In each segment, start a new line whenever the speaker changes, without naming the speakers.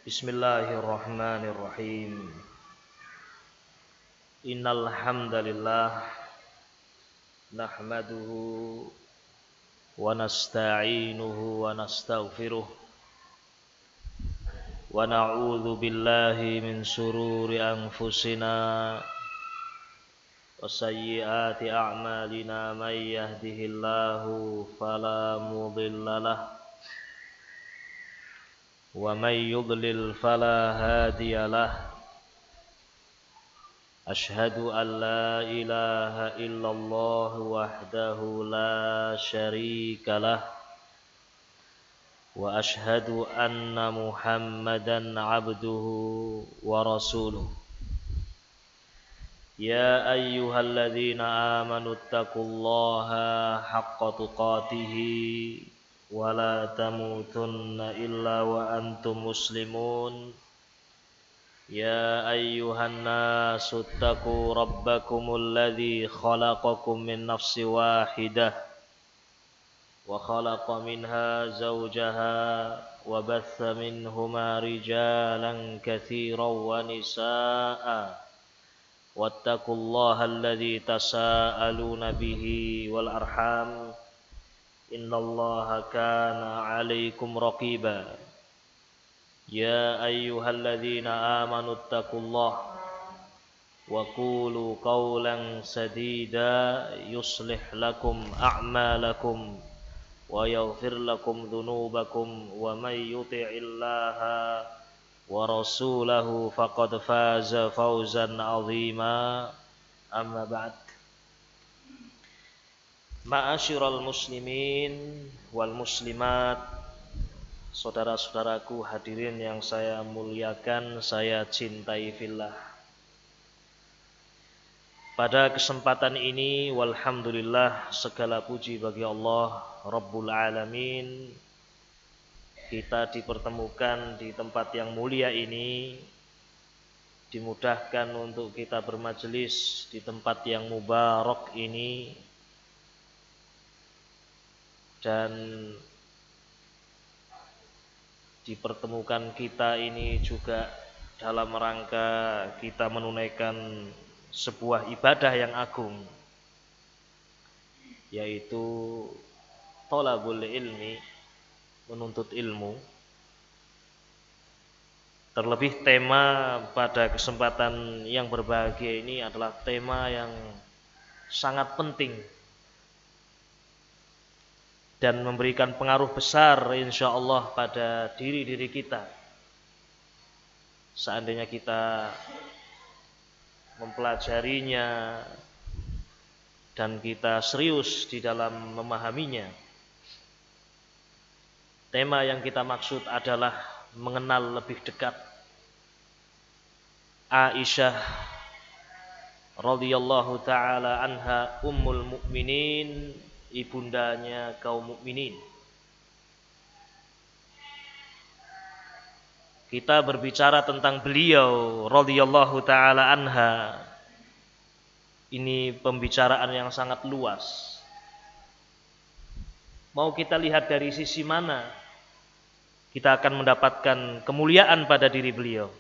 Bismillahirrahmanirrahim. Innal hamdalillah nahmaduhu wa nasta'inuhu wa nastaghfiruh wa na'udzu billahi min shururi anfusina wa sayyiati a'malina may yahdihillahu fala mudhillalah wa may yudlil fala hadiyalah. Ashhadu an la ilaha illallah wahdahu la syarikalah wa ashhadu anna Muhammadan abduhu wa rasuluh. Ya ayyuhalladzina amanu taqullaha haqqa tuqatih wa la tamutunna illa wa antum muslimun. Ya ayyuhan nasu attaqu rabbakumul ladzi khalaqakum min nafsin wahidah wa khalaqa minha zawjaha wa batha minhuma rijalan katsiran wa nisaa'a wattaqullaha alladzi tasaaluna bihi wal arham innallaha kana 'alaikum raqiba. Ya ayyuhalladzina amanu taqullaha wa qulu qawlan sadida yuslih lakum a'malakum wa yaghfir lakum dhunubakum wa may yuti'illaha wa rasulahu faqad faza fawzan 'azima. Amma ba'd. Ma'asyiral muslimin wal muslimat, saudara-saudaraku hadirin yang saya muliakan, saya cintai fillah. Pada kesempatan ini walhamdulillah segala puji bagi Allah Rabbul Alamin. Kita dipertemukan di tempat yang mulia ini, dimudahkan untuk kita bermajelis di tempat yang mubarak ini, dan dipertemukan kita ini juga dalam rangka kita menunaikan sebuah ibadah yang agung, yaitu thalabul ilmi, menuntut ilmu. Terlebih tema pada kesempatan yang berbahagia ini adalah tema yang sangat penting dan memberikan pengaruh besar insyaallah pada diri-diri kita. Seandainya kita mempelajarinya dan kita serius di dalam memahaminya. Tema yang kita maksud adalah mengenal lebih dekat Aisyah radhiyallahu taala anha, ummul mukminin, ibundanya kaum mukminin. Kita berbicara tentang beliau radhiyallahu taala anha. Ini pembicaraan yang sangat luas. Mau kita lihat dari sisi mana, kita akan mendapatkan kemuliaan pada diri beliau.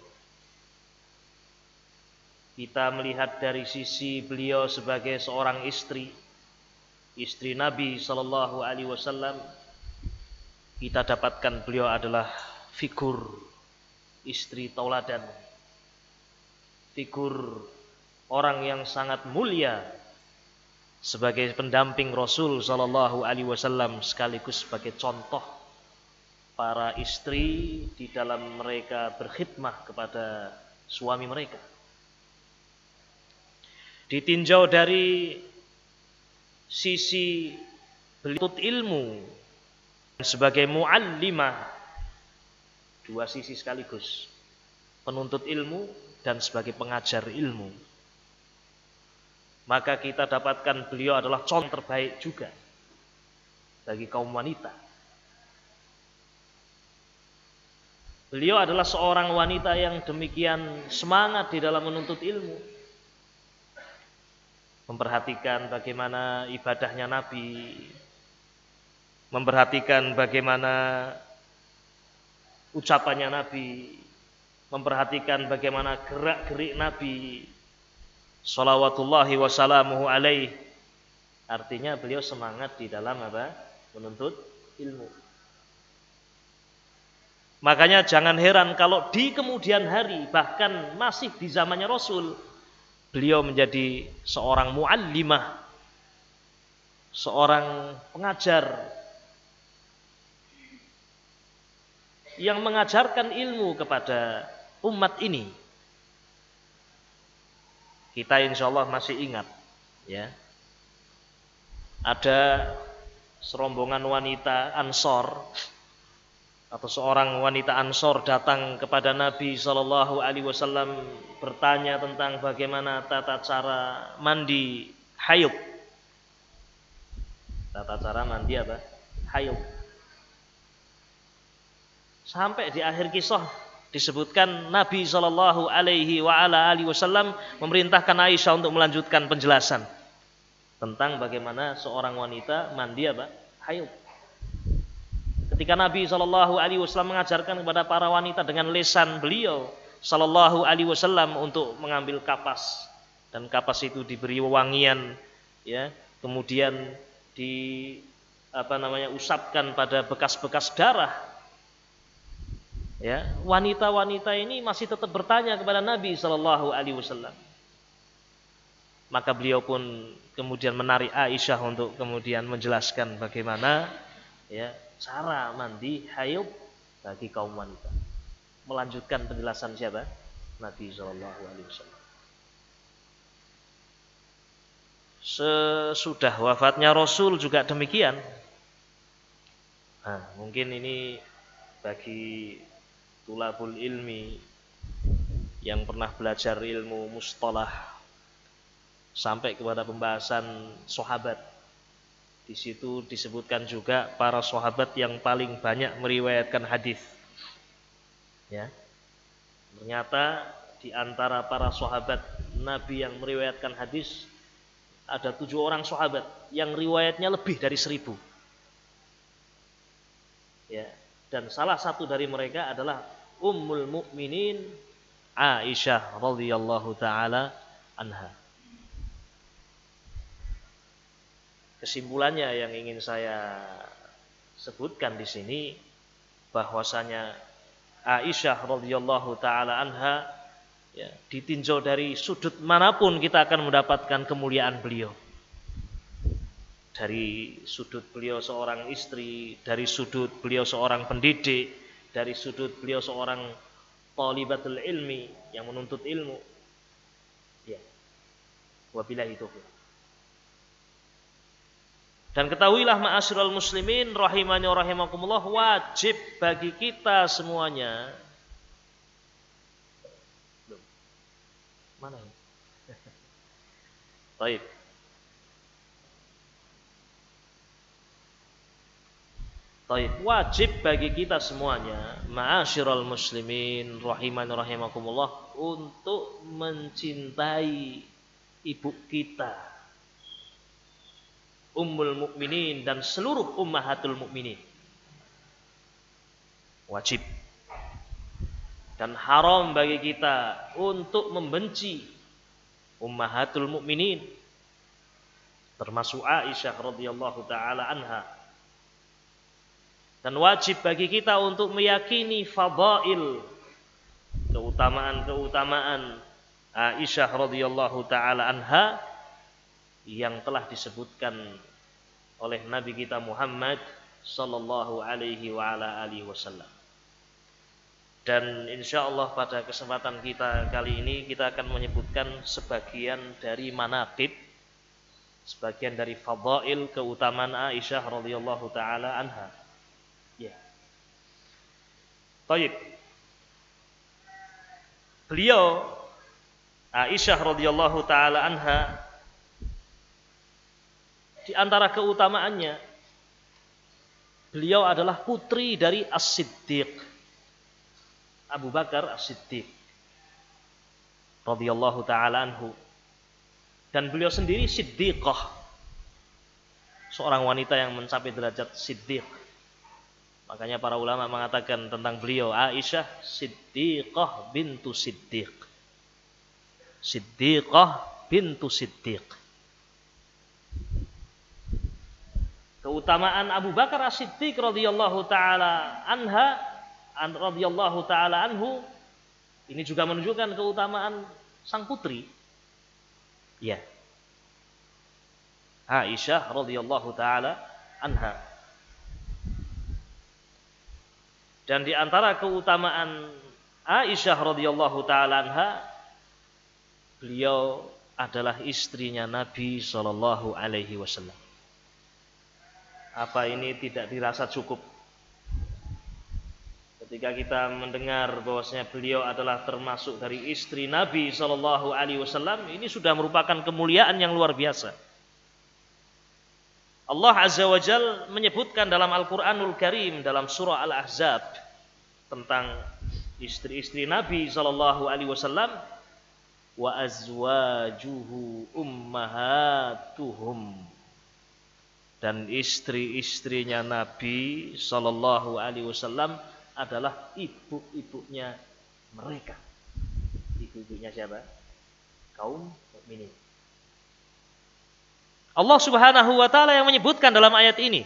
Kita melihat dari sisi beliau sebagai seorang istri Nabi sallallahu alaihi wasallam, kita dapatkan beliau adalah figur istri tauladan, figur orang yang sangat mulia sebagai pendamping Rasul sallallahu alaihi wasallam, sekaligus sebagai contoh para istri di dalam mereka berkhidmah kepada suami mereka. Ditinjau dari sisi penuntut ilmu sebagai muallimah, dua sisi sekaligus, penuntut ilmu dan sebagai pengajar ilmu, maka kita dapatkan beliau adalah contoh terbaik juga bagi kaum wanita. Beliau adalah seorang wanita yang demikian semangat di dalam menuntut ilmu, memperhatikan bagaimana ibadahnya Nabi, memperhatikan bagaimana ucapannya Nabi, memperhatikan bagaimana gerak-gerik Nabi shalawatullahi wassalamuhu alaih. Artinya beliau semangat di dalam apa? Menuntut ilmu. Makanya jangan heran kalau di kemudian hari, bahkan masih di zamannya Rasul, beliau menjadi seorang muallimah, seorang pengajar yang mengajarkan ilmu kepada umat ini. Kita insya Allah masih ingat, ya, ada serombongan wanita Ansor atau seorang wanita Ansor datang kepada Nabi Shallallahu Alaihi Wasallam bertanya tentang bagaimana tata cara mandi haid. Tata cara mandi apa? Haid. Sampai di akhir kisah disebutkan Nabi Shallallahu Alaihi Wasallam memerintahkan Aisyah untuk melanjutkan penjelasan tentang bagaimana seorang wanita mandi apa? Haid. Ketika Nabi Shallallahu Alaihi Wasallam mengajarkan kepada para wanita dengan lisan beliau Shallallahu Alaihi Wasallam untuk mengambil kapas, dan kapas itu diberi wangian, ya, kemudian usapkan pada bekas-bekas darah. Ya, wanita-wanita ini masih tetap bertanya kepada Nabi Shallallahu Alaihi Wasallam. Maka beliau pun kemudian menarik Aisyah untuk kemudian menjelaskan bagaimana, ya, cara mandi haid bagi kaum wanita. Melanjutkan penjelasan siapa? Nabi Shallallahu Alaihi Wasallam. Sesudah wafatnya Rasul juga demikian. Nah, mungkin ini bagi tulabul ilmi yang pernah belajar ilmu mustalah sampai kepada pembahasan sahabat. Di situ disebutkan juga para sahabat yang paling banyak meriwayatkan hadis. Ya. Ternyata di antara para sahabat Nabi yang meriwayatkan hadis ada 7 orang sahabat yang riwayatnya lebih dari 1000. Ya. Dan salah satu dari mereka adalah Ummul Mukminin Aisyah radhiyallahu taala anha. Kesimpulannya yang ingin saya sebutkan di sini bahwasanya Aisyah radhiyallahu taala anha, ya, ditinjau dari sudut manapun kita akan mendapatkan kemuliaan beliau. Dari sudut beliau seorang istri, dari sudut beliau seorang pendidik, dari sudut beliau seorang thalibatul ilmi yang menuntut ilmu. Ya. Wabillahi taufiq. Dan ketahuilah ma'asyiral muslimin rahimani wa rahimakumullah, wajib bagi kita semuanya. Mana ini? Baik. Baik, wajib bagi kita semuanya, ma'asyiral muslimin rahimani wa rahimakumullah, untuk mencintai ibu kita Ummul Mukminin dan seluruh ummahatul mukminin. Wajib. Dan haram bagi kita untuk membenci ummahatul mukminin, termasuk Aisyah radhiyallahu taala anha. Dan wajib bagi kita untuk meyakini fadail, keutamaan-keutamaan Aisyah radhiyallahu taala anha yang telah disebutkan oleh Nabi kita Muhammad sallallahu alaihi wa ala alihi wasallam. Dan insyaallah pada kesempatan kita kali ini kita akan menyebutkan sebagian dari manaqib, sebagian dari fadail keutamaan Aisyah radhiyallahu taala anha. Ya. Baik. Beliau Aisyah radhiyallahu taala anha, di antara keutamaannya, beliau adalah putri dari As-Siddiq, Abu Bakar As-Siddiq radhiyallahu taala anhu. Dan beliau sendiri siddiqah, seorang wanita yang mencapai derajat siddiq. Makanya para ulama mengatakan tentang beliau, Aisyah Siddiqah bintu Siddiq. Siddiqah bintu Siddiq. Keutamaan Abu Bakar As-Siddiq radhiyallahu taala anhu ini juga menunjukkan keutamaan sang putri. Ya. Aisyah radhiyallahu taala anha. Dan di antara keutamaan Aisyah radhiyallahu taala anha, beliau adalah istrinya Nabi sallallahu alaihi wasallam. Apa ini tidak dirasa cukup? Ketika kita mendengar bahwasanya beliau adalah termasuk dari istri Nabi sallallahu alaihi wasallam, ini sudah merupakan kemuliaan yang luar biasa. Allah Azza wa Jalla menyebutkan dalam Al-Qur'anul Karim dalam surah Al-Ahzab tentang istri-istri Nabi sallallahu alaihi wasallam, wa azwajuhu ummahatuhum, dan istri-istrinya Nabi sallallahu alaihi wasallam adalah ibu-ibunya mereka. Ibu-ibunya siapa? Kaum mukminin. Allah Subhanahu wa taala yang menyebutkan dalam ayat ini.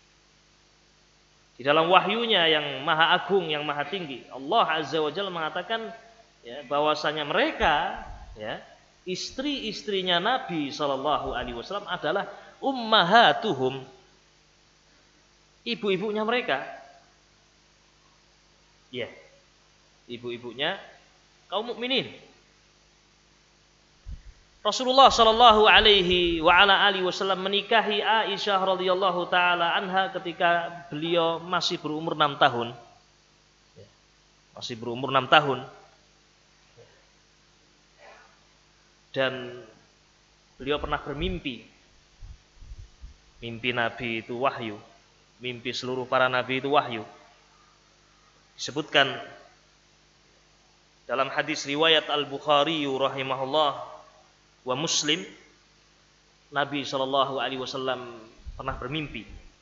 Di dalam wahyunya yang maha agung, yang maha tinggi, Allah Azza wa Jalla mengatakan ya, bahwasanya mereka ya, istri-istrinya Nabi sallallahu alaihi wasallam adalah ummahatuhum, ibu-ibunya mereka. Ya. Ibu-ibunya kaum mukminin. Rasulullah sallallahu alaihi wa ala alihi wasallam menikahi Aisyah radhiyallahu taala anha ketika beliau masih berumur 6 tahun. Masih berumur 6 tahun. Dan beliau pernah bermimpi. Mimpi Nabi itu wahyu. Mimpi seluruh para nabi itu wahyu. Disebutkan dalam hadis riwayat Al-Bukhari rahimahullah wa Muslim, Nabi sallallahu alaihi wasallam pernah bermimpi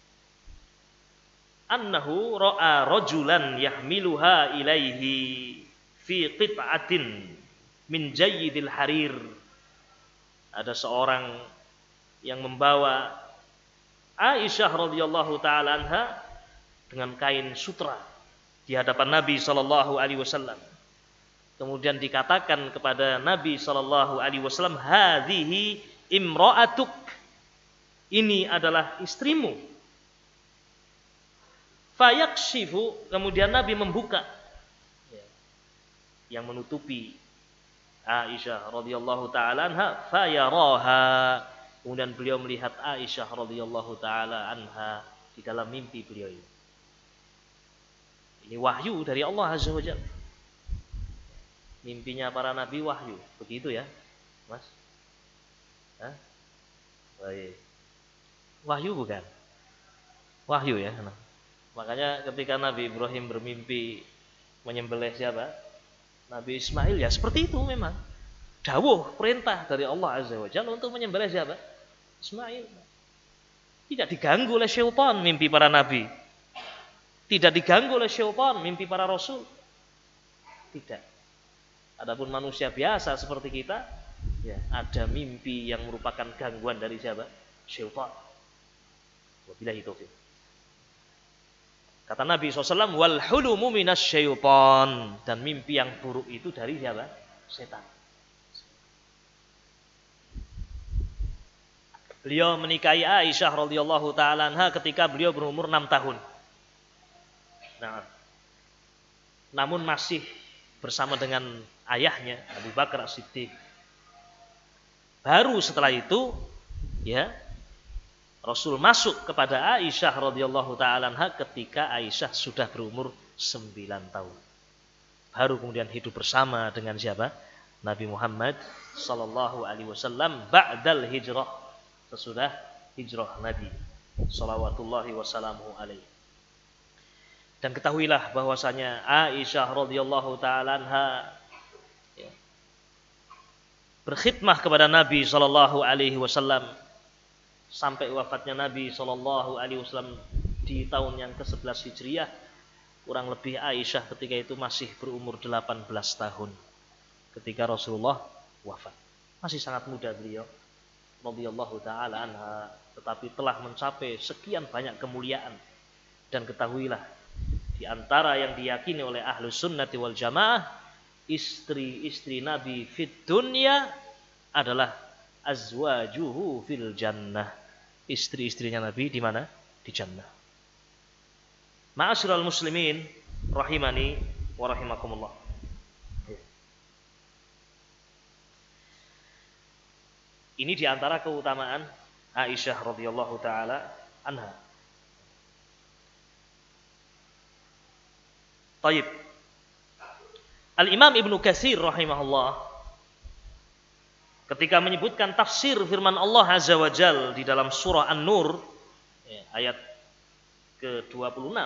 annahu ra'a rajulan yahmiluha ilaihi fi qit'atin min jayyidil harir. Ada seorang yang membawa Aisyah radhiyallahu taala anha dengan kain sutra di hadapan Nabi sallallahu alaihi wasallam. Kemudian dikatakan kepada Nabi sallallahu alaihi wasallam, hadhihi imra'atuk, ini adalah istrimu. Fayakshifu, kemudian Nabi membuka yang menutupi Aisyah radhiyallahu taala anha, fayaraha, kemudian beliau melihat Aisyah radhiyallahu taala anha di dalam mimpi beliau ini. Ini wahyu dari Allah Azza wa Jalla. Mimpinya para nabi wahyu, begitu ya, Mas? Hah? Baik. Wahyu bukan? Wahyu ya. Nah. Makanya ketika Nabi Ibrahim bermimpi menyembelih siapa? Nabi Ismail, ya seperti itu memang. Dawuh perintah dari Allah Azza wa Jalla untuk menyembelih siapa? Ismail. Tidak diganggu oleh syaitan mimpi para nabi. Tidak diganggu oleh syaitan mimpi para rasul. Tidak. Adapun manusia biasa seperti kita, ya, ada mimpi yang merupakan gangguan dari siapa? Syaitan. Wabillahi taufiq. Kata Nabi SAW, wal hulumu minas syaitan, dan mimpi yang buruk itu dari siapa? Setan. Beliau menikahi Aisyah radhiyallahu taala anha ketika beliau berumur 6 tahun. Nah, namun masih bersama dengan ayahnya Abu Bakar As-Siddiq. Baru setelah itu ya Rasul masuk kepada Aisyah radhiyallahu taala anha ketika Aisyah sudah berumur 9 tahun. Baru kemudian hidup bersama dengan siapa? Nabi Muhammad sallallahu alaihi wasallam ba'dal hijrah, sesudah hijrah Nabi salawatullahi wasallamu alaihi. Dan ketahuilah bahwasanya Aisyah radhiyallahu taala anha berkhidmah kepada Nabi sallallahu alaihi wasallam sampai wafatnya Nabi sallallahu alaihi wasallam di tahun yang ke-11 Hijriah. Kurang lebih Aisyah ketika itu masih berumur 18 tahun ketika Rasulullah wafat. Masih sangat muda beliau, radhiyallahu taala anha, tetapi telah mencapai sekian banyak kemuliaan. Dan ketahuilah, di antara yang diyakini oleh Ahlus Sunnati wal Jamaah, istri-istri Nabi fid dunya adalah azwajuhu fil jannah. Istri-istrinya Nabi di mana? Di jannah. Ma'asyiral muslimin rahimani wa rahimakumullah. Ini di antara keutamaan Aisyah radhiyallahu taala anha. Taib. Al-Imam Ibnu Katsir rahimahullah ketika menyebutkan tafsir firman Allah Azza wa Jalla di dalam surah An-Nur ayat ke-26,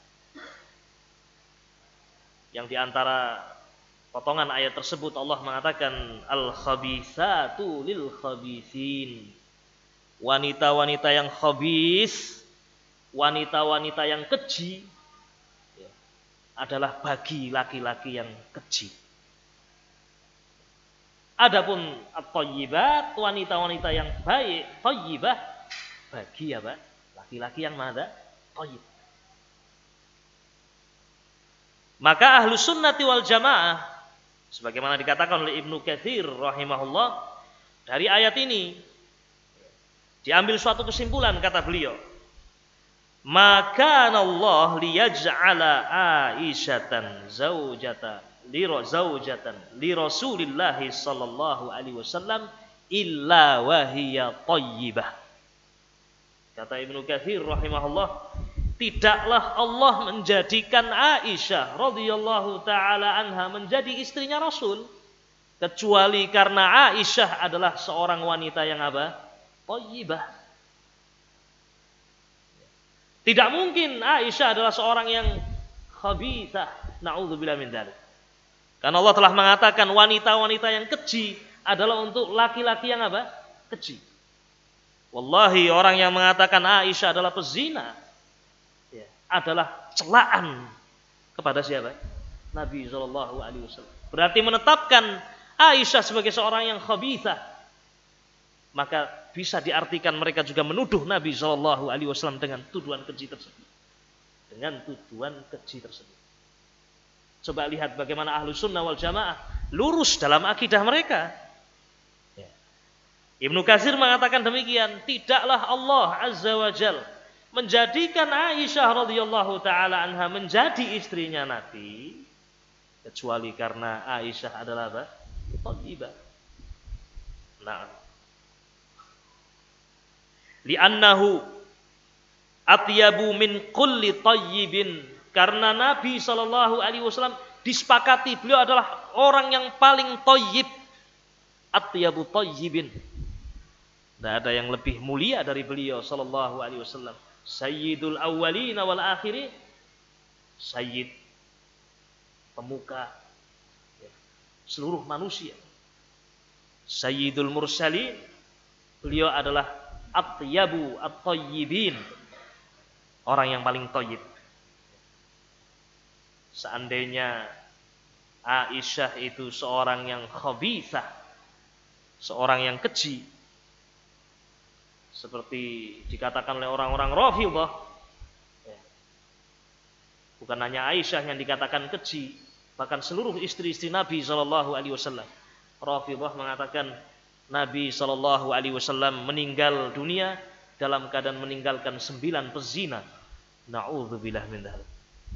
yang di antara potongan ayat tersebut Allah mengatakan al-khabithatu lil khabithin. Wanita-wanita yang khabith, wanita-wanita yang keji adalah bagi laki-laki yang keji. Adapun at-thayyibat, wanita-wanita yang baik, thayyibah, bagi apa? Laki-laki yang mana? Thayyib. Maka Ahlus Sunnati wal Jamaah, sebagaimana dikatakan oleh Ibnu Katsir rahimahullah, dari ayat ini diambil suatu kesimpulan, kata beliau, maka Allah liyaj'ala Aisyatan zaujatan li Rasulillah sallallahu alaihi wasallam illa wa hiya thayyibah. Kata Ibnu Katsir rahimahullah, tidaklah Allah menjadikan Aisyah radhiyallahu taala anha menjadi istrinya Rasul kecuali karena Aisyah adalah seorang wanita yang apa? Thayyibah. Tidak mungkin Aisyah adalah seorang yang khabithah. Na'udzubillah min dzalik. Karena Allah telah mengatakan wanita-wanita yang keji adalah untuk laki-laki yang apa? Keji. Wallahi, orang yang mengatakan Aisyah adalah pezina adalah celaan kepada siapa? Nabi SAW. Berarti menetapkan Aisyah sebagai seorang yang khabithah. Maka bisa diartikan mereka juga menuduh Nabi SAW dengan tuduhan keji tersebut. Dengan tuduhan keji tersebut. Coba lihat bagaimana Ahlus Sunnah wal Jamaah lurus dalam akidah mereka. Ibnu Katsir mengatakan demikian, tidaklah Allah Azza wa Jalla menjadikan Aisyah radhiyallahu taala anha menjadi istrinya Nabi kecuali karena Aisyah adalah apa? Thayyibah. Nah, li'annahu atyabu min kulli thayyibin, karena Nabi sallallahu alaihi wasallam disepakati beliau adalah orang yang paling thayyib, atyabu thayyibin. Tidak ada yang lebih mulia dari beliau sallallahu alaihi wasallam. Sayyidul awwalin wal akhirin, sayyid, pemuka seluruh manusia. Sayyidul mursalin, beliau adalah atyabu at-thayyibin, orang yang paling thayyib. Seandainya Aisyah itu seorang yang khabithah, seorang yang keji, seperti dikatakan oleh orang-orang Rafidhah, bukan hanya Aisyah yang dikatakan keji, bahkan seluruh istri-istri Nabi SAW. Rafidhah mengatakan Nabi SAW meninggal dunia dalam keadaan meninggalkan 9 pezina. Na'udzubillah min dzalik.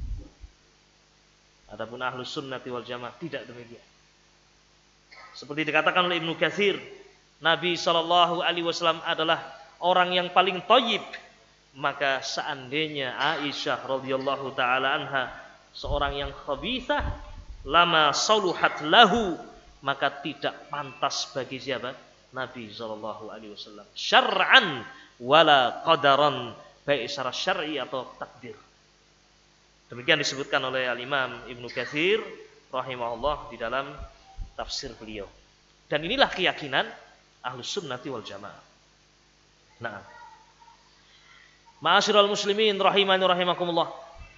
Adapun Ahlus Sunnati wal Jamaah tidak demikian. Seperti dikatakan oleh Ibnu Katsir, Nabi SAW adalah orang yang paling thayyib. Maka seandainya Aisyah radhiyallahu taala anha seorang yang khabithah, lama saluhat lahu, maka tidak pantas bagi siapa? Nabi SAW. Syar'an wala qadaran, baik secara syar'i atau takdir. Demikian disebutkan oleh Al-Imam Ibnu Katsir rahimahullah di dalam tafsir beliau. Dan inilah keyakinan Ahlus Sunnati wal Jamaah. Nah, Ma'asyiral muslimin rahimani rahimakumullah.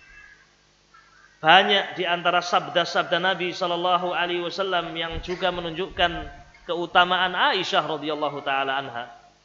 Banyak di antara sabda-sabda Nabi sallallahu alaihi wasallam yang juga menunjukkan keutamaan Aisyah radhiyallahu taala anha.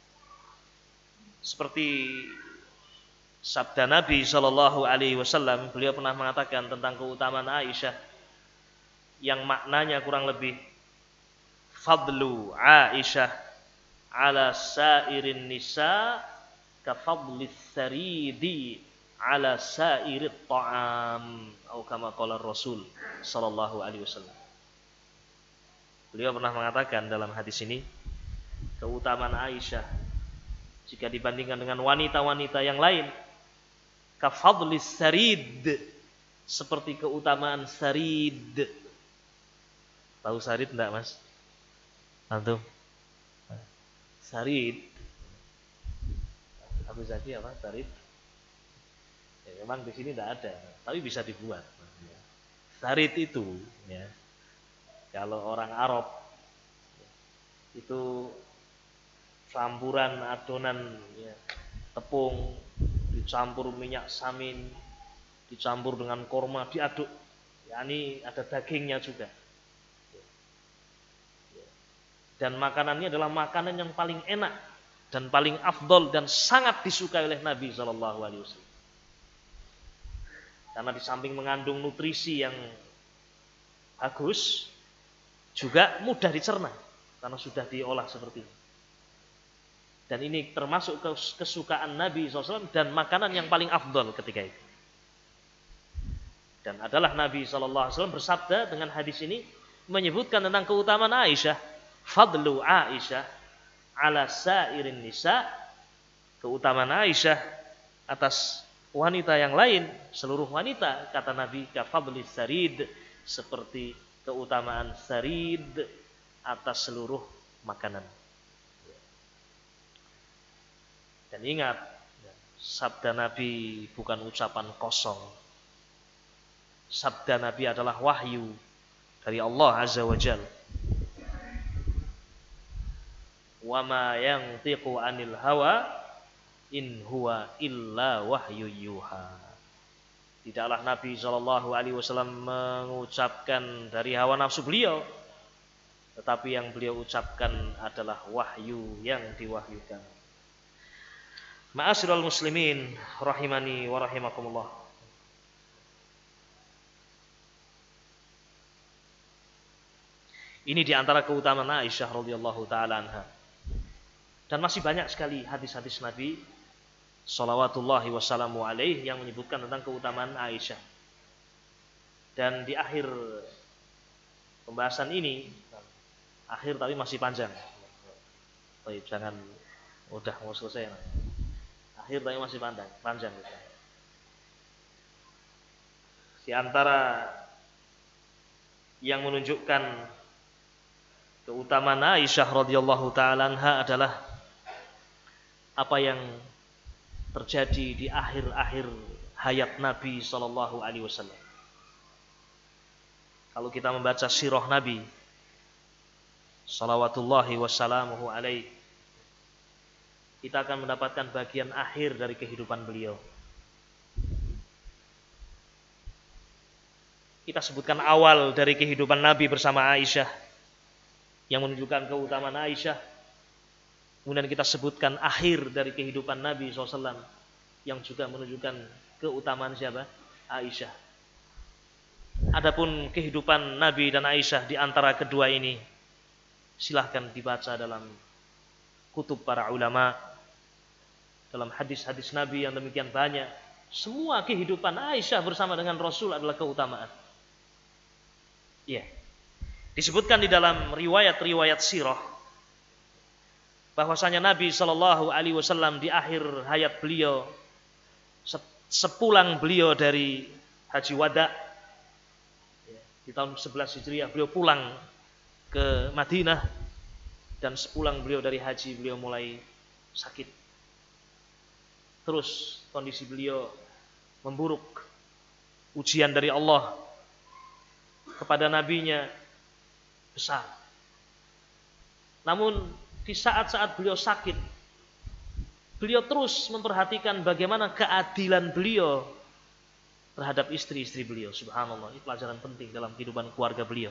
Seperti sabda Nabi sallallahu alaihi wasallam, beliau pernah mengatakan tentang keutamaan Aisyah yang maknanya kurang lebih fadlu Aisyah ala sairin nisa ka fadlis saridi ala sairit ta'am atau kama qala Rasul sallallahu alaihi wasallam. Beliau pernah mengatakan dalam hadis ini, keutamaan Aisyah jika dibandingkan dengan wanita-wanita yang lain, ka fadlis sarid, seperti keutamaan sarid. Tahu sarid enggak, Mas? Antum? Sarid. Abu Zaki apa? Sarid. Ya, memang di sini tidak ada, tapi bisa dibuat. Sarid itu, ya, kalau orang Arab itu campuran adonan, ya, tepung dicampur minyak samin, dicampur dengan korma, diaduk. Ya, ini ada dagingnya juga. Dan makanannya adalah makanan yang paling enak dan paling afdol dan sangat disukai oleh Nabi Shallallahu Alaihi Wasallam. Karena di samping mengandung nutrisi yang bagus, juga mudah dicerna karena sudah diolah seperti ini. Dan ini termasuk kesukaan Nabi SAW dan makanan yang paling afdol ketika itu. Dan adalah Nabi SAW bersabda dengan hadis ini menyebutkan tentang keutamaan Aisyah, fadlu Aisyah ala sairin nisa, keutamaan Aisyah atas wanita yang lain, seluruh wanita, kata Nabi, ka fadlis sarid, seperti keutamaan sarid atas seluruh makanan. Dan ingat, sabda Nabi bukan ucapan kosong. Sabda Nabi adalah wahyu dari Allah Azza wa Jalla. Wa ma yantiqu 'anil hawa in huwa illa wahyu yuha. Tidaklah Nabi SAW mengucapkan dari hawa nafsu beliau, tetapi yang beliau ucapkan adalah wahyu yang diwahyukan. Ma'asyiral muslimin rahimani wa rahimakumullah. Ini di antara keutamaan Aisyah radhiyallahu taala anha. Dan masih banyak sekali hadis-hadis Nabi shalawatullahi wassalamu alaih yang menyebutkan tentang keutamaan Aisyah. Dan di akhir pembahasan ini, akhir tapi masih panjang. Baik, jangan udah mau selesai. Akhir tapi masih panjang. Di antara yang menunjukkan keutamaan Aisyah radhiyallahu taala anha adalah apa yang terjadi di akhir-akhir hayat Nabi sallallahu alaihi wasallam. Kalau kita membaca sirah Nabi salawatullahi wassalamuhu alaihi, kita akan mendapatkan bagian akhir dari kehidupan beliau. Kita sebutkan awal dari kehidupan Nabi bersama Aisyah yang menunjukkan keutamaan Aisyah. Kemudian kita sebutkan akhir dari kehidupan Nabi SAW yang juga menunjukkan keutamaan siapa? Aisyah. Adapun kehidupan Nabi dan Aisyah di antara kedua ini, silahkan dibaca dalam kutub para ulama, dalam hadis-hadis Nabi yang demikian banyak. Semua kehidupan Aisyah bersama dengan Rasul adalah keutamaan. Ya. Disebutkan di dalam riwayat-riwayat sirah bahwasanya Nabi Shallallahu Alaihi Wasallam di akhir hayat beliau, sepulang beliau dari Haji Wada di tahun 11 Hijriah, beliau pulang ke Madinah, dan sepulang beliau dari haji beliau mulai sakit. Terus kondisi beliau memburuk, ujian dari Allah kepada nabinya besar. Namun di saat-saat beliau sakit, beliau terus memperhatikan bagaimana keadilan beliau terhadap istri-istri beliau. Subhanallah, ini pelajaran penting dalam kehidupan keluarga beliau.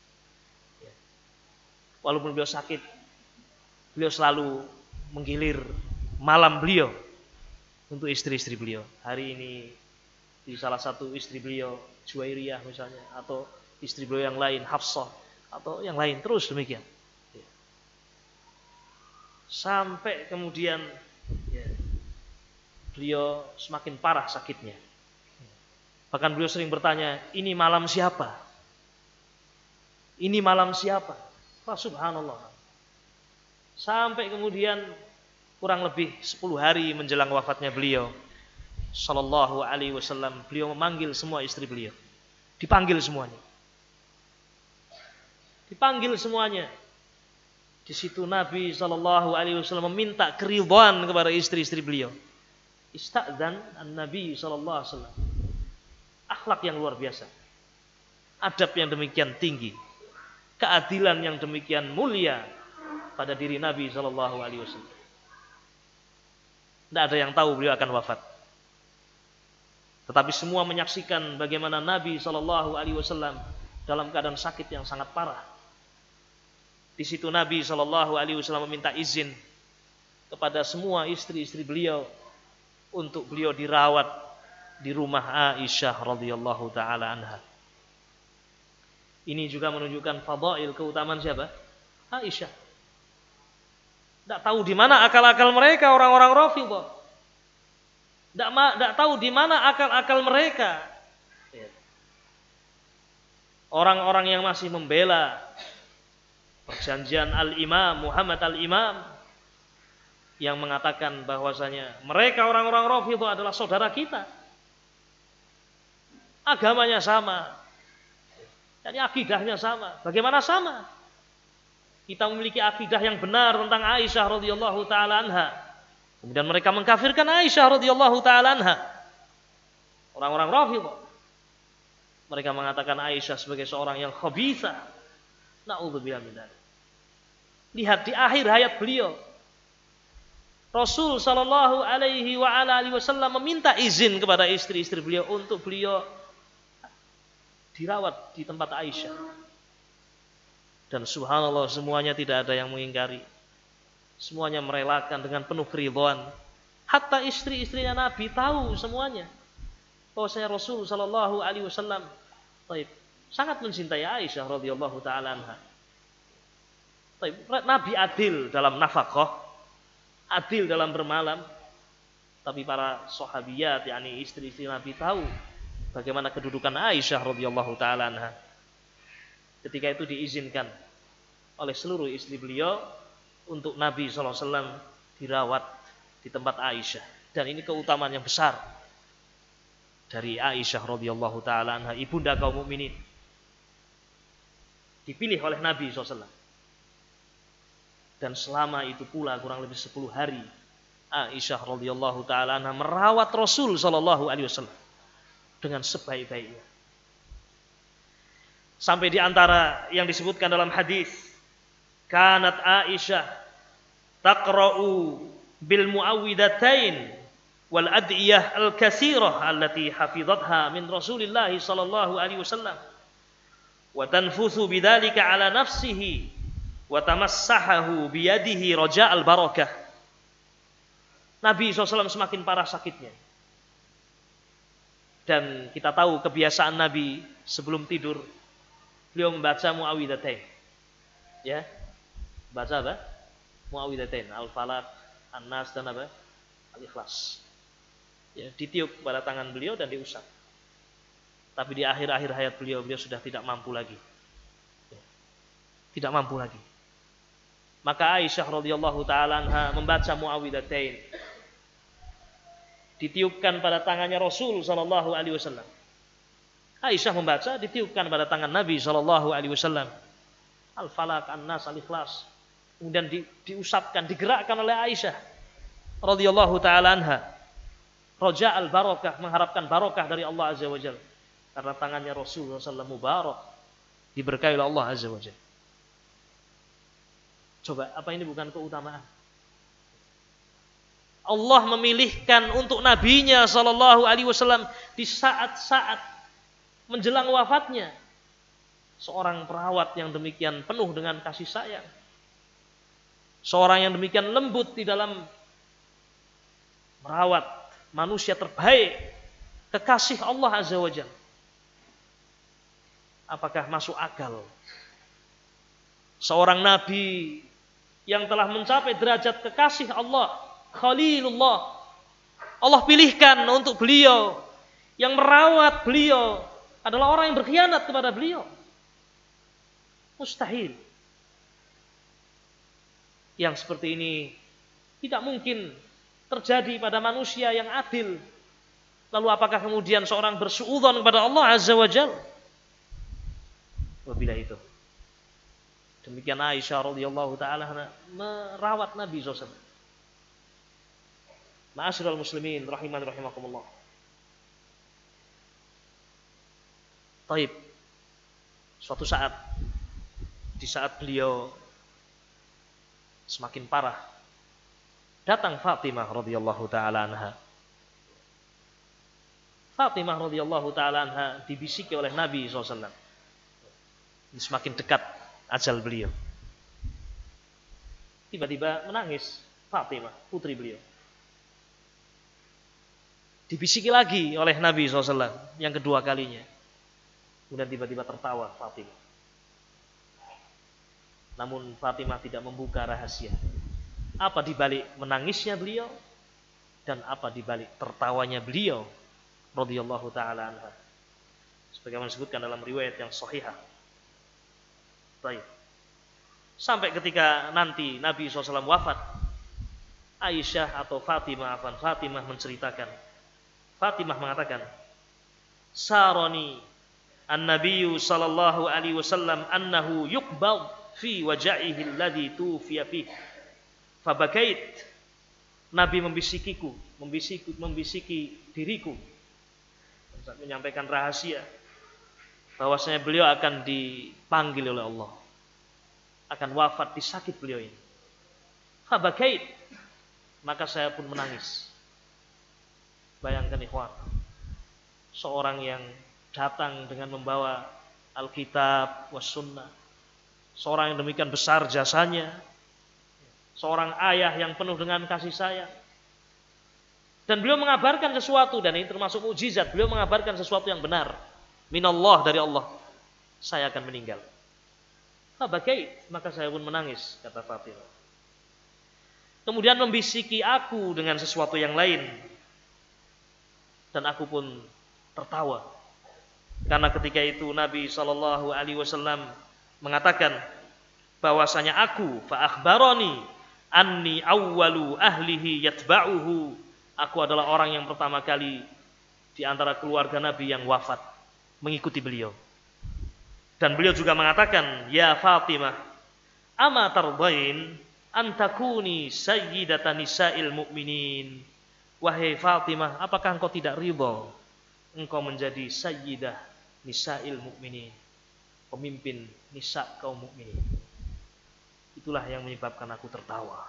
Walaupun beliau sakit, beliau selalu menggilir malam beliau untuk istri-istri beliau. Hari ini di salah satu istri beliau, Juwairiyah misalnya, atau istri beliau yang lain, Hafsah, atau yang lain, terus demikian. Sampai kemudian beliau semakin parah sakitnya. Bahkan beliau sering bertanya, ini malam siapa? Ini malam siapa? Subhanallah. Sampai kemudian kurang lebih 10 hari menjelang wafatnya beliau sallallahu alaihi wasallam, beliau memanggil semua istri beliau. Dipanggil semuanya. Dipanggil semuanya. Di situ Nabi sallallahu alaihi wasallam meminta keridhaan kepada istri-istri beliau. Istadzan an-Nabi sallallahu alaihi wasallam. Akhlak yang luar biasa. Adab yang demikian tinggi. Keadilan yang demikian mulia pada diri Nabi sallallahu alaihi wasallam. Tidak ada yang tahu beliau akan wafat. Tetapi semua menyaksikan bagaimana Nabi sallallahu alaihi wasallam dalam keadaan sakit yang sangat parah. Di situ Nabi sallallahu alaihi wasallam meminta izin kepada semua istri-istri beliau untuk beliau dirawat di rumah Aisyah radhiyallahu taala anha. Ini juga menunjukkan fadail, keutamaan siapa? Aisyah. Tidak tahu di mana akal-akal mereka orang-orang Rafidhah. Tidak tahu di mana akal-akal mereka. Orang-orang yang masih membela perjanjian Al-Imam Muhammad Al-Imam yang mengatakan bahwasanya mereka orang-orang Rafidhah adalah saudara kita. Agamanya sama. Jadi akidahnya sama. Bagaimana sama? Kita memiliki akidah yang benar tentang Aisyah radhiyallahu taala anha. Kemudian mereka mengkafirkan Aisyah radhiyallahu taala anha. Orang-orang Rafidhah. Mereka mengatakan Aisyah sebagai seorang yang khabithah. Na'udzubillah min dzalik. Lihat di akhir hayat beliau. Rasul sallallahu alaihi wasallam meminta izin kepada istri-istri beliau untuk beliau dirawat di tempat Aisyah. Dan subhanallah semuanya tidak ada yang mengingkari. Semuanya merelakan dengan penuh keridhaan. Hatta istri-istrinya Nabi tahu semuanya bahwasanya Rasul sallallahu alaihi wasallam sangat mencintai Aisyah radhiyallahu taala anha. Nabi adil dalam nafkah, adil dalam bermalam. Tapi para sahabiyat, yakni istri-istri Nabi tahu bagaimana kedudukan Aisyah radhiyallahu taala anha. Ketika itu diizinkan oleh seluruh istri beliau untuk Nabi SAW dirawat di tempat Aisyah. Dan ini keutamaan yang besar dari Aisyah radhiyallahu taala anha, ibunda kaum mukminin. Dipilih oleh Nabi SAW. Dan selama itu pula kurang lebih 10 hari Aisyah radhiyallahu taala anha merawat Rasul sallallahu alaihi wasallam dengan sebaik-baiknya. Sampai di antara yang disebutkan dalam hadis, kanat Aisyah taqra'u bil muawwidatain wal adiyah al katsirah allati hafizatha min Rasulillah sallallahu alaihi wasallam wa tanfuthu bidzalika ala nafsihi wa tamassahahu bi yadihi raja'al barakah. Nabi SAW semakin parah sakitnya. Dan kita tahu kebiasaan Nabi sebelum tidur beliau membaca muawwidatain. Ya. Baca apa? Muawwidatain, Al-Falaq, An-Nas dan apa? Al-Ikhlas. Ya, ditiup pada tangan beliau dan diusap. Tapi di akhir-akhir hayat beliau sudah tidak mampu lagi. Ya. Tidak mampu lagi. Maka Aisyah radhiyallahu taala anha membaca muawwidatain. Ditiupkan pada tangannya Rasul sallallahu alaihi wasallam. Aisyah membaca, ditiupkan pada tangan Nabi sallallahu alaihi wasallam. Al-Falaq, An-Nas, Al-Ikhlas. Kemudian diusapkan, digerakkan oleh Aisyah radhiyallahu taala anha. Raja al-barakah, mengharapkan barakah dari Allah azza wajalla. Karena tangannya Rasulullah sallallahu alaihi wasallam mubarak, diberkahi oleh Allah azza wajalla. Coba, apa ini bukan keutamaan? Allah memilihkan untuk nabinya sallallahu alaihi wasallam di saat-saat menjelang wafatnya seorang perawat yang demikian penuh dengan kasih sayang. Seorang yang demikian lembut di dalam merawat manusia terbaik, kekasih Allah Azza wa Jalla. Apakah masuk akal seorang nabi yang telah mencapai derajat kekasih Allah, Khalilullah, Allah pilihkan untuk beliau, yang merawat beliau adalah orang yang berkhianat kepada beliau? Mustahil. Yang seperti ini tidak mungkin terjadi pada manusia yang adil. Lalu apakah kemudian seorang bersuudzon kepada Allah Azza wa Jalla? Wabillahi itu. Demikian Aisyah radhiyallahu taala merawat Nabi SAW. Ma'asyiral muslimin rahiman rahimakumullah. Taib. Suatu saat, di saat beliau semakin parah, datang Fatimah radhiyallahu taala anha. Fatimah radhiyallahu taala anha dibisiki oleh Nabi SAW. Semakin dekat ajal beliau. Tiba-tiba menangis Fatimah, putri beliau. Dibisiki lagi oleh Nabi SAW yang kedua kalinya. Kemudian tiba-tiba tertawa Fatimah. Namun Fatimah tidak membuka rahasia. Apa dibalik menangisnya beliau dan apa dibalik tertawanya beliau radhiyallahu taala anha. Sebagaimana disebutkan dalam riwayat yang sahihah. Baik. Sampai ketika nanti Nabi SAW wafat, Aisyah atau Fatimah menceritakan. Fatimah mengatakan, Saroni an-nabiyyu sallallahu alaihi wasallam annahu yuqbal fi waj'ihi alladhi tufiya fihi. Fabakait. Nabi membisiki diriku. Menyampaikan rahasia bahwasanya beliau akan dipanggil oleh Allah, akan wafat di sakit beliau ini. Fabakait, maka saya pun menangis. Bayangkan ikhwan, seorang yang datang dengan membawa Alkitab was sunnah, seorang yang demikian besar jasanya, seorang ayah yang penuh dengan kasih sayang, dan beliau mengabarkan sesuatu, dan ini termasuk mukjizat, beliau mengabarkan sesuatu yang benar minallah, dari Allah, saya akan meninggal. Fabakait, maka saya pun menangis, kata Fatimah. Kemudian membisiki aku dengan sesuatu yang lain, dan aku pun tertawa. Karena ketika itu Nabi SAW mengatakan bahwasanya aku fa akhbarani anni awwalu ahlihi yatba'uhu, aku adalah orang yang pertama kali di antara keluarga Nabi yang wafat mengikuti beliau. Dan beliau juga mengatakan, ya Fatimah, ama tardain antakuni sayyidatan nisa'il mu'minin. Wahai Fatimah, apakah engkau tidak ridha engkau menjadi sayyidah nisa'il mu'minin, pemimpin nisa kaum mukminin? Itulah yang menyebabkan aku tertawa.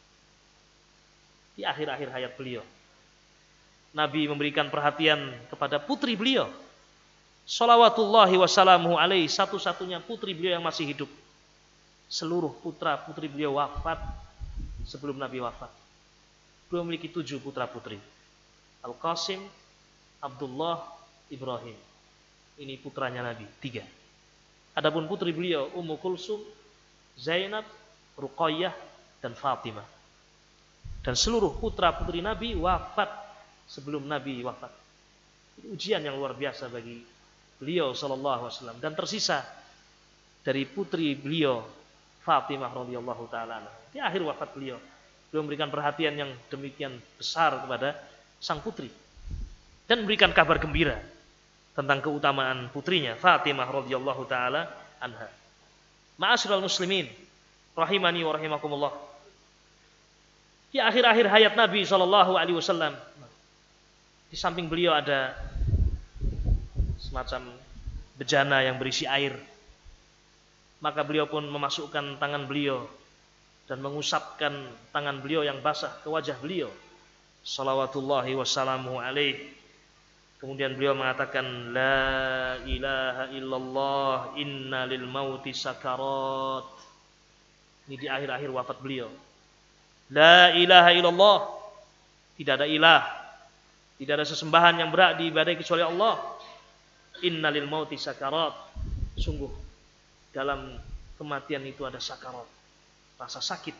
Di akhir-akhir hayat beliau, Nabi memberikan perhatian kepada putri beliau, shalawatullahi wassalamuhu alaihi, satu-satunya putri beliau yang masih hidup. Seluruh putra putri beliau wafat sebelum Nabi wafat. Beliau memiliki 7 putra putri. Al-Qasim, Abdullah, Ibrahim. Ini putranya Nabi, 3. Adapun putri beliau Ummu Kulsum, Zainab, Ruqayyah, dan Fatimah. Dan seluruh putra putri Nabi wafat sebelum Nabi wafat. Ini ujian yang luar biasa bagi beliau sallallahu alaihi wasallam. Dan tersisa dari putri beliau Fatimah radhiyallahu taala. Di akhir wafat beliau memberikan perhatian yang demikian besar kepada sang putri dan memberikan kabar gembira tentang keutamaan putrinya Fatimah radhiyallahu taala anha. Ma'asyiral muslimin rahimani wa rahimakumullah. Di akhir-akhir hayat Nabi sallallahu alaihi wasallam, di samping beliau ada semacam bejana yang berisi air. Maka beliau pun memasukkan tangan beliau dan mengusapkan tangan beliau yang basah ke wajah beliau salawatullahi wassalamu alaih. Kemudian beliau mengatakan, la ilaha illallah inna lil mauti sakarat. Ini di akhir-akhir wafat beliau. La ilaha illallah, tidak ada ilah, tidak ada sesembahan yang berhak diibadahi kecuali Allah. Inna lil mauti sakarat, sungguh dalam kematian itu ada sakarat, rasa sakit.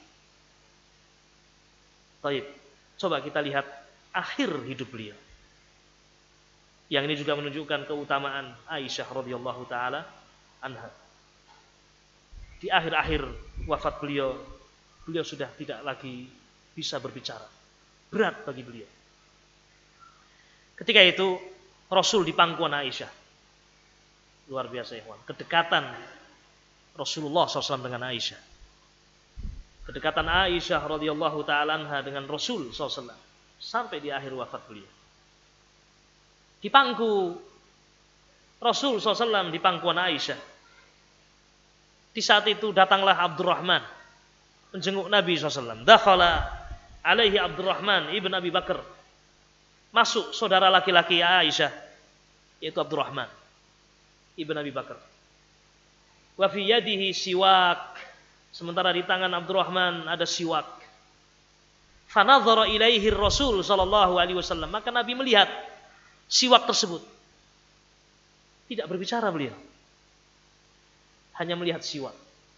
Baik, coba kita lihat akhir hidup beliau. Yang ini juga menunjukkan keutamaan Aisyah radhiyallahu taala anha. Di akhir-akhir wafat beliau sudah tidak lagi bisa berbicara. Berat bagi beliau. Ketika itu Rasul di pangkuan Aisyah. Luar biasa ya, kawan. Kedekatan Rasulullah SAW dengan Aisyah. Kedekatan Aisyah radhiyallahu taala anha dengan Rasul SAW sampai di akhir wafat beliau. Di pangku Rasul SAW, di pangkuan Aisyah. Di saat itu datanglah Abdurrahman menjenguk Nabi SAW. Dakhala alaihi Abdurrahman ibn Abi Bakar. Masuk saudara laki-laki Aisyah, yaitu Abdurrahman ibn Abi Bakar. Wa fi yadihi siwak. Sementara di tangan Abdurrahman ada siwak. Fanadhara ilaihi Rasul sallallahu alaihi wasallam. Maka Nabi melihat siwak tersebut. Tidak berbicara beliau. Hanya melihat siwak.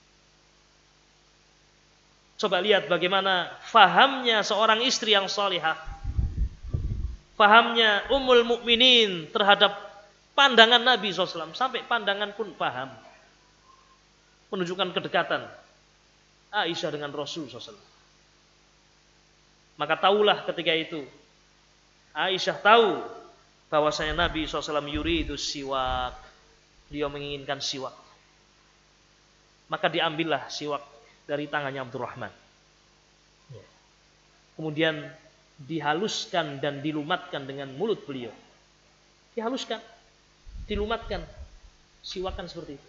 Coba lihat bagaimana fahamnya seorang istri yang salihah. Fahamnya Ummul Mukminin terhadap pandangan Nabi SAW. Sampai pandangan pun paham. Menunjukkan kedekatan Aisyah dengan Rasul SAW. Maka tahulah ketika itu Aisyah tahu bahwasanya Nabi SAW yuridu siwak. Beliau menginginkan siwak. Maka diambillah siwak dari tangannya Abdurrahman. Kemudian dihaluskan dan dilumatkan dengan mulut beliau. Dihaluskan, dilumatkan, siwakan seperti itu.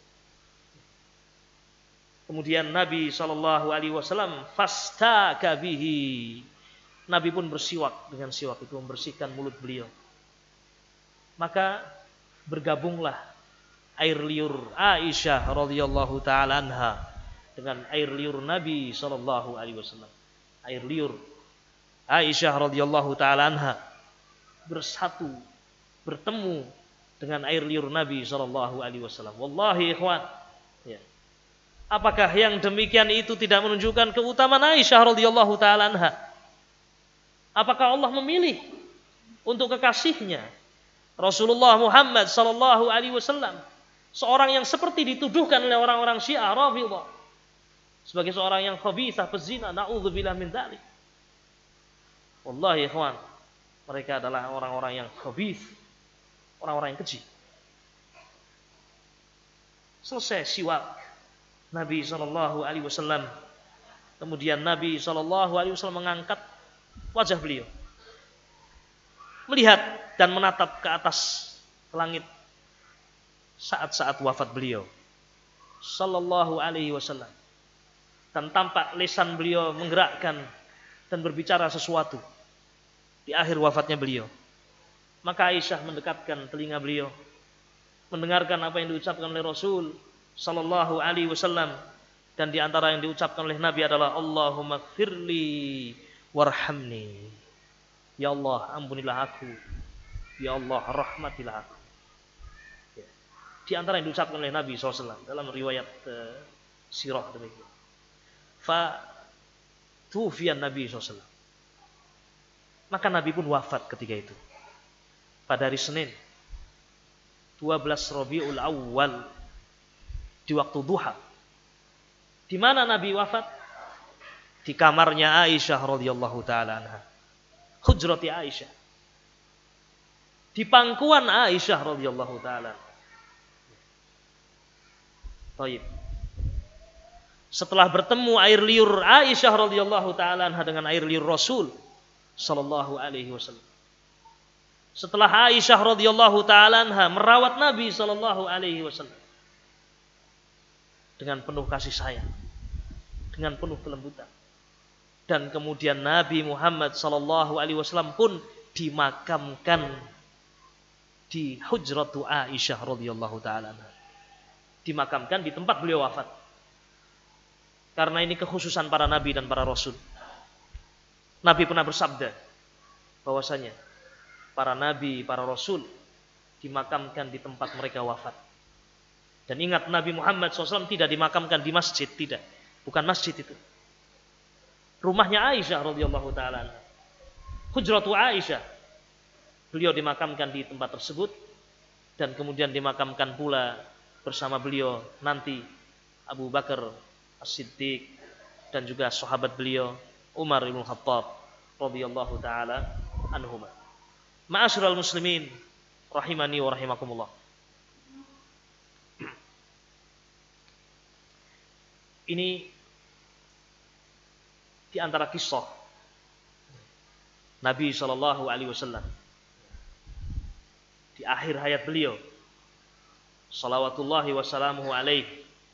Kemudian Nabi SAW fastaka bihi. Nabi pun bersiwak dengan siwak itu, membersihkan mulut beliau. Maka bergabunglah air liur Aisyah radhiyallahu taala anha dengan air liur Nabi sallallahu alaihi wasallam. Air liur Aisyah radhiyallahu taala anha bersatu, bertemu dengan air liur Nabi sallallahu alaihi wasallam. Wallahi ikhwan, ya. Apakah yang demikian itu tidak menunjukkan keutamaan Aisyah radhiyallahu taala anha? Apakah Allah memilih untuk kekasihnya Rasulullah Muhammad sallallahu alaihi wasallam, seorang yang seperti dituduhkan oleh orang-orang Syiah Rafidhah sebagai seorang yang khabithah, pezina, naudzubillah min dzalik. Wallahi ikhwan, mereka adalah orang-orang yang khabith, orang-orang yang keji. Selesai siwak Nabi sallallahu alaihi wasallam, kemudian Nabi sallallahu alaihi wasallam mengangkat wajah beliau, melihat dan menatap ke atas langit saat-saat wafat beliau sallallahu alaihi wasallam, dan tampak lisan beliau menggerakkan dan berbicara sesuatu di akhir wafatnya beliau. Maka Aisyah mendekatkan telinga beliau, mendengarkan apa yang diucapkan oleh Rasul sallallahu alaihi wasallam, dan di antara yang diucapkan oleh Nabi adalah Allahumma gfirli warhamni. Ya Allah, ampunilah aku. Ya Allah, rahmatilah aku. Di antara yang diucapkan oleh Nabi SAW dalam riwayat sirah demikian. Tufian Nabi SAW. Maka Nabi pun wafat ketika itu. Pada hari Senin 12 Rabiul Awal di waktu duha. Di mana Nabi wafat? Di kamarnya Aisyah radhiyallahu taala anha. Hujrati Aisyah. Di pangkuan Aisyah radhiyallahu taala. Baik. Setelah bertemu air liur Aisyah radhiyallahu taala anha dengan air liur Rasul sallallahu alaihi wasallam. Setelah Aisyah radhiyallahu taala anha merawat Nabi sallallahu alaihi wasallam dengan penuh kasih sayang, dengan penuh kelembutan, dan kemudian Nabi Muhammad sallallahu alaihi wasallam pun dimakamkan di hujratu Aisyah radhiyallahu taala. Dimakamkan di tempat beliau wafat. Karena ini kekhususan para nabi dan para rasul. Nabi pernah bersabda bahwasanya para nabi, para rasul dimakamkan di tempat mereka wafat. Dan ingat, Nabi Muhammad SAW tidak dimakamkan di masjid, tidak. Bukan masjid itu. Rumahnya Aisyah radhiyallahu taala. Hujratu Aisyah. Beliau dimakamkan di tempat tersebut dan kemudian dimakamkan pula bersama beliau nanti Abu Bakar As-Siddiq dan juga sahabat beliau Umar bin Khattab radhiyallahu taala anhuma. Ma'asyiral muslimin rahimani wa rahimakumullah. Ini di antara kisah Nabi sallallahu alaihi wasallam di akhir hayat beliau salawatullahi wassalamuhu alaihi,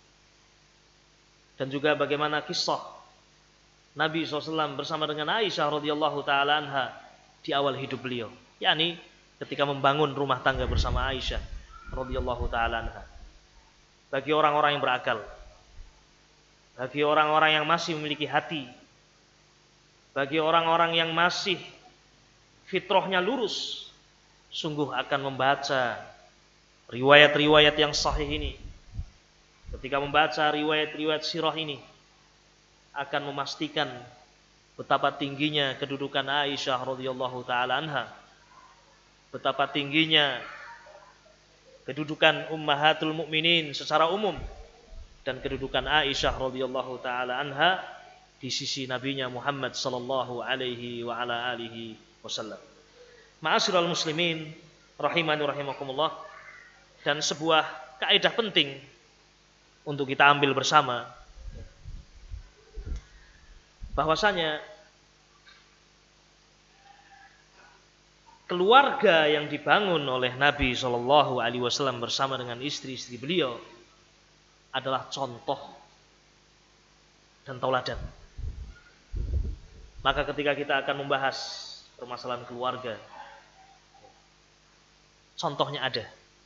dan juga bagaimana kisah Nabi SAW bersama dengan Aisyah radhiyallahu taala anha di awal hidup beliau, yakni ketika membangun rumah tangga bersama Aisyah radhiyallahu taala anha. Bagi orang-orang yang berakal, bagi orang-orang yang masih memiliki hati, bagi orang-orang yang masih fitrahnya lurus, sungguh akan membaca riwayat-riwayat yang sahih ini. Ketika membaca riwayat-riwayat sirah ini, akan memastikan betapa tingginya kedudukan Aisyah radhiyallahu taala anha, betapa tingginya kedudukan ummahatul mukminin secara umum, dan kedudukan Aisyah radhiyallahu taala anha di sisi nabinya Muhammad sallallahu alaihi wa ala alihi wasallam. Ma'asyiral muslimin rahimani rahimakumullah, dan sebuah kaidah penting untuk kita ambil bersama, bahwasanya keluarga yang dibangun oleh Nabi sallallahu alaihi wasallam bersama dengan istri-istri beliau adalah contoh dan tauladan. Maka ketika kita akan membahas permasalahan keluarga, contohnya ada.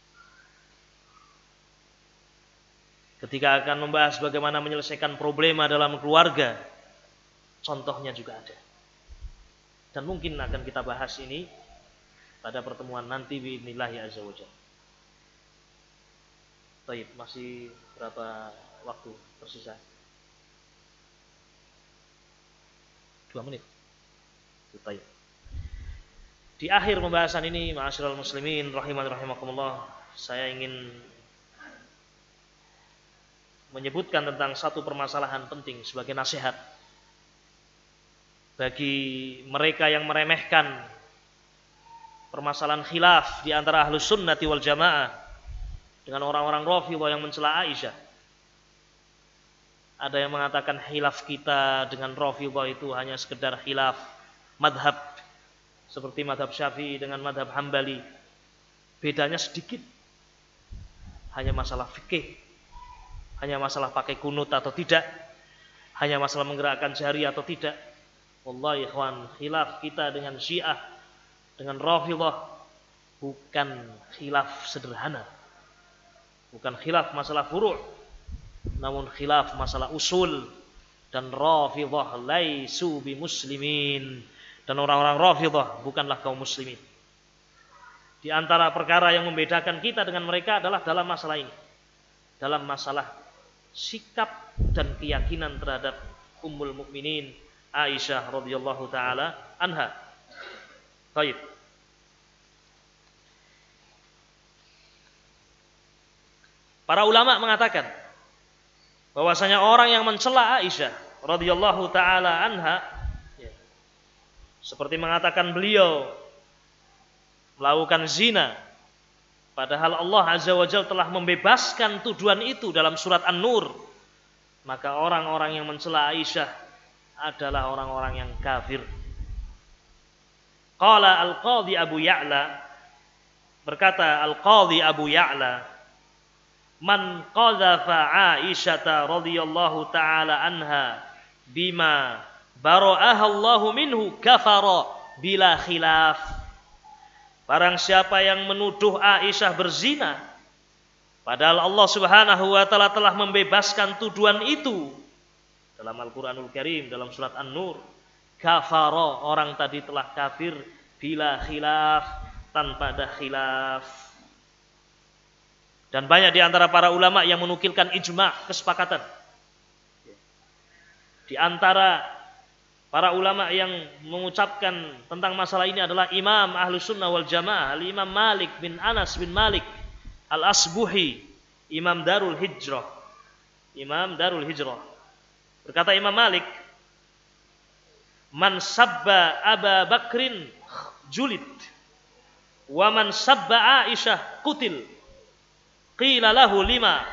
Ketika akan membahas bagaimana menyelesaikan problema dalam keluarga, contohnya juga ada. Dan mungkin akan kita bahas ini pada pertemuan nanti biidznillah azza wajalla. Baik, masih berapa waktu tersisa? 2 menit. Baik. Di akhir pembahasan ini, ma'asyiral muslimin rahimani rahimakumullah, saya ingin menyebutkan tentang satu permasalahan penting sebagai nasihat bagi mereka yang meremehkan permasalahan khilaf di antara ahlus sunnati wal jamaah dengan orang-orang Rafidhah yang mencela Aisyah. Ada yang mengatakan khilaf kita dengan Rafidhah itu hanya sekedar khilaf madhab, seperti madhab Syafi'i dengan madhab Hambali. Bedanya sedikit, hanya masalah fikih, hanya masalah pakai kunut atau tidak, hanya masalah menggerakkan jari atau tidak. Wallahi ikhwan, khilaf kita dengan Syiah, dengan Rafidhah bukan khilaf sederhana, bukan khilaf masalah furu', namun khilaf masalah usul. Dan Rafidhah laisu bimuslimin, dan orang-orang Rafidhah bukanlah kaum muslimin. Di antara perkara yang membedakan kita dengan mereka adalah dalam masalah ini, dalam masalah sikap dan keyakinan terhadap Ummul Mukminin Aisyah radhiyallahu taala anha. Baik. Para ulama mengatakan bahwasanya orang yang mencela Aisyah radhiyallahu taala anha, seperti mengatakan beliau melakukan zina, padahal Allah azza wa jalla telah membebaskan tuduhan itu dalam surat An-Nur, maka orang-orang yang mencela Aisyah adalah orang-orang yang kafir. Qala Al-Qadhi Abu Ya'la, berkata Al-Qadhi Abu Ya'la, man qadhafa Aisyata radhiyallahu ta'ala anha bima bara'ahallahu minhu kafara bila khilaf. Barang siapa yang menuduh Aisyah berzina, padahal Allah Subhanahu wa taala telah membebaskan tuduhan itu dalam Al-Qur'anul Karim, dalam surat An-Nur, kafara, orang tadi telah kafir bila khilaf, tanpa ada khilaf. Dan banyak di antara para ulama yang menukilkan ijma', kesepakatan. Di antara para ulama yang mengucapkan tentang masalah ini adalah Imam Ahlus Sunnah wal Jamaah, Imam Malik bin Anas bin Malik Al-Asbuhi, Imam Darul Hijrah. Imam Darul Hijrah. Berkata Imam Malik, man sabba Aba Bakrin julid, wa man sabba Aisyah kutil. Qila lahu lima,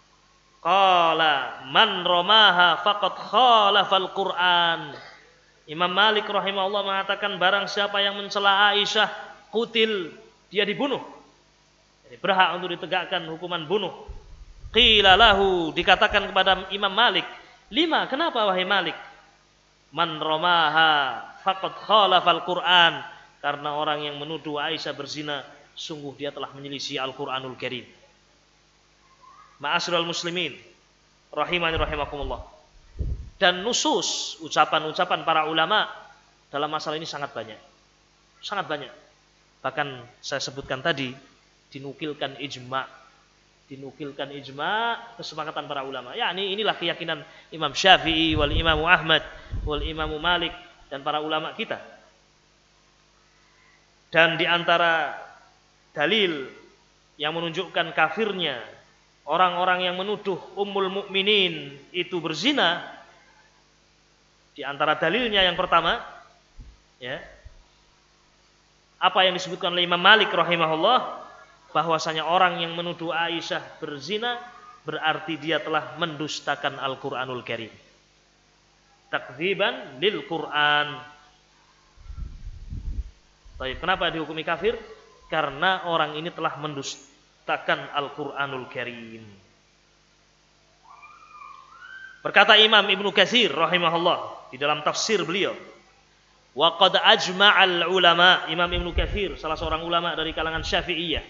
qala man ramaha faqad khalafal Qur'an. Imam Malik rahimahullah mengatakan, barang siapa yang mencela Aisyah, kutil, dia dibunuh. Jadi berhak untuk ditegakkan hukuman bunuh. Qila lahu, dikatakan kepada Imam Malik, lima, kenapa wahai Malik? Man ramaha faqad khalafal Qur'an, karena orang yang menuduh Aisyah berzina, sungguh dia telah menyelisih Al-Qur'anul Karim. Ma'asyiral muslimin rahimani rahimakumullah. Dan nusus, ucapan-ucapan para ulama dalam masalah ini sangat banyak. Sangat banyak. Bahkan saya sebutkan tadi, dinukilkan ijma', kesepakatan para ulama. Yakni inilah keyakinan Imam Syafi'i wal Imam Ahmad wal Imam Malik dan para ulama kita. Dan di antara dalil yang menunjukkan kafirnya orang-orang yang menuduh Ummul Mukminin itu berzina, di antara dalilnya yang pertama, ya, apa yang disebutkan oleh Imam Malik rahimahullah, bahwasanya orang yang menuduh Aisyah berzina berarti dia telah mendustakan Al-Qur'anul Karim. Takdziban lil Qur'an. Baik, kenapa dihukumi kafir? Karena orang ini telah mendustakan Al-Qur'anul Karim. Berkata Imam Ibnu Katsir rahimahullah di dalam tafsir beliau, wa qad ajma'al ulama, Imam Ibnu Katsir salah seorang ulama dari kalangan Syafi'iyah.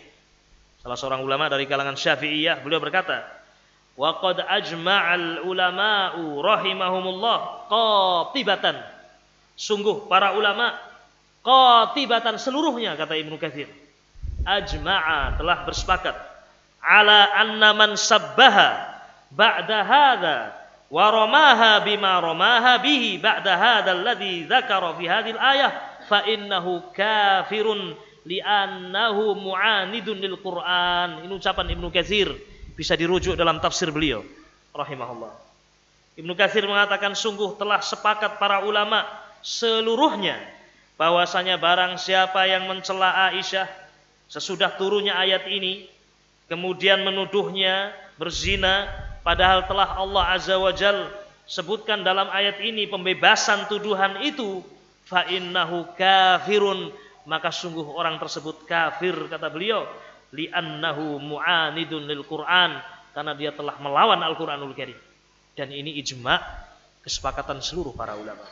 Beliau berkata, wa qad ajma'al ulama'u rahimahumullah qatibatan. Sungguh para ulama qatibatan seluruhnya, kata Ibnu Katsir, ajma'a, telah bersepakat, ala anna man sabbaha ba'da hadza wa ramaha bima ramaha bihi ba'da hadzal ladzi dzakara fi hadhil ayah fa innahu kafirun li'annahu mu'anidun lil Qur'an. Ini ucapan Ibnu Katsir, bisa dirujuk dalam tafsir beliau rahimahullah. Ibnu Katsir mengatakan, sungguh telah sepakat para ulama seluruhnya bahwasanya barang siapa yang mencela Aisyah sesudah turunnya ayat ini, kemudian menuduhnya berzina, padahal telah Allah Azza wa Jal sebutkan dalam ayat ini pembebasan tuduhan itu, fa innahu kafirun, maka sungguh orang tersebut kafir, kata beliau, li'annahu mu'anidun lil Qur'an, karena dia telah melawan Al-Qur'anul Karim. Dan ini ijma', kesepakatan seluruh para ulama.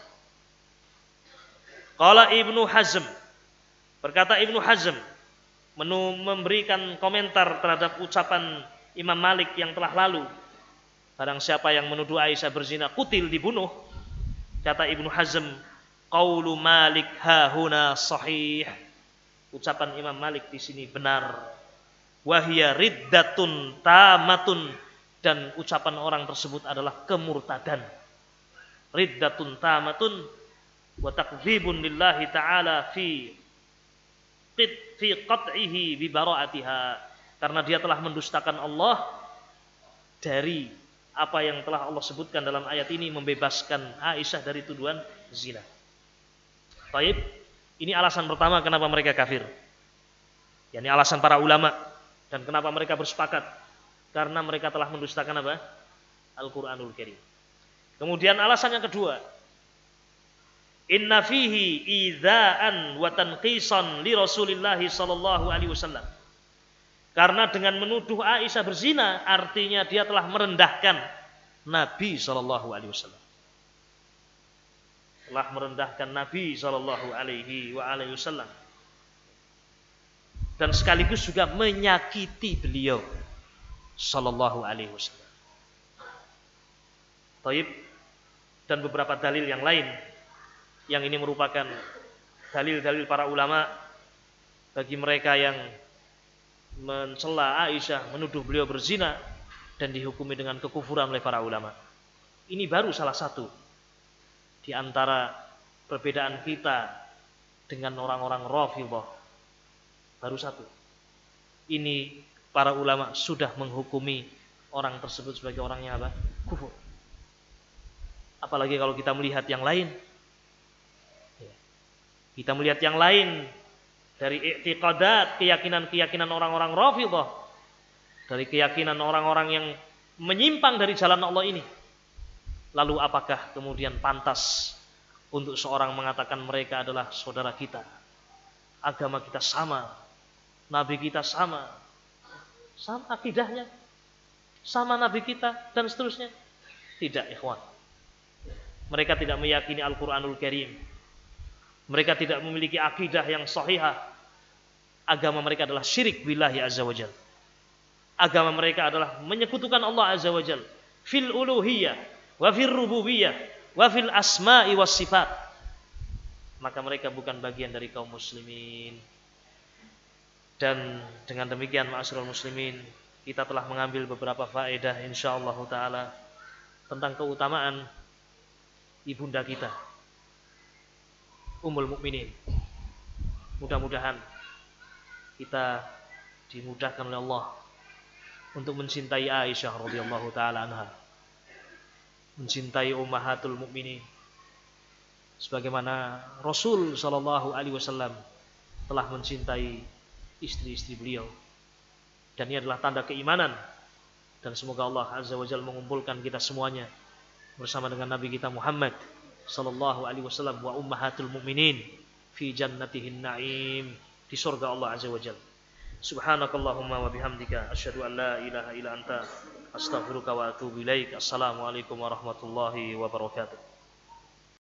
Qala Ibnu Hazm, berkata Ibnu Hazm, memberikan komentar terhadap ucapan Imam Malik yang telah lalu, barang siapa yang menuduh Aisyah berzina kutil, dibunuh. Kata Ibnu Hazm, qaulu Malik hahuna sahih, ucapan Imam Malik di sini benar. Wahia riddatun tamatun, dan ucapan orang tersebut adalah kemurtadan. Riddatun tamatun wa takdzibun lillahi ta'ala fi qat'ihi bi bara'atiha, karena dia telah mendustakan Allah dari apa yang telah Allah sebutkan dalam ayat ini, membebaskan Aisyah dari tuduhan zina. Baik, ini alasan pertama kenapa mereka kafir. Yani alasan para ulama, dan kenapa mereka bersepakat, karena mereka telah mendustakan apa? Al-Qur'anul Karim. Kemudian alasan yang kedua, inna fihi idza'an wa tanqisan li Rasulillah sallallahu alaihi wasallam. Karena dengan menuduh Aisyah berzina, artinya dia telah merendahkan Nabi sallallahu alaihi wasallam. telah merendahkan Nabi sallallahu alaihi wasallam dan sekaligus juga menyakiti beliau sallallahu alaihi wasallam. Taib, dan beberapa dalil yang lain yang ini merupakan dalil-dalil para ulama bagi mereka yang mencela Aisyah, menuduh beliau berzina dan dihukumi dengan kekufuran oleh para ulama. Ini baru salah satu di antara perbedaan kita dengan orang-orang Rafidhah. Baru satu. Ini para ulama sudah menghukumi orang tersebut sebagai orang yang apa? Kufur. Apalagi kalau kita melihat yang lain. Kita melihat yang lain dari i'tiqadat, keyakinan-keyakinan orang-orang Rafidhah, dari keyakinan orang-orang yang menyimpang dari jalan Allah ini. Lalu apakah kemudian pantas untuk seorang mengatakan mereka adalah saudara kita? Agama kita sama, nabi kita sama akidahnya, sama nabi kita dan seterusnya? Tidak, ikhwan. Mereka tidak meyakini Al-Quranul Karim. Mereka tidak memiliki akidah yang sahihah. Agama mereka adalah syirik billahi azza wa jal. Agama mereka adalah menyekutukan Allah azza wa jal fil uluhiyah wa fil rububiyah wa fil asma'i was sifat. Maka mereka bukan bagian dari kaum muslimin. Dan dengan demikian ma'asyiral muslimin, kita telah mengambil beberapa faedah insyaallah taala tentang keutamaan ibunda kita Ummul Mukminin. Mudah-mudahan kita dimudahkan oleh Allah untuk mencintai Aisyah radhiyallahu taala anha, mencintai ummahatul mukminin sebagaimana Rasul sallallahu alaihi wasallam telah mencintai istri-istri beliau. Dan ini adalah tanda keimanan, dan semoga Allah azza wa jalla mengumpulkan kita semuanya bersama dengan Nabi kita Muhammad sallallahu alaihi wasallam wa ummahatul mukminin fi jannatihin na'im, di surga Allah azza wa jalla. Subhanakallahumma wa bihamdika asyhadu an la ilaha illa anta astaghfiruka wa atubu ilaik. Assalamualaikum warahmatullahi wabarakatuh.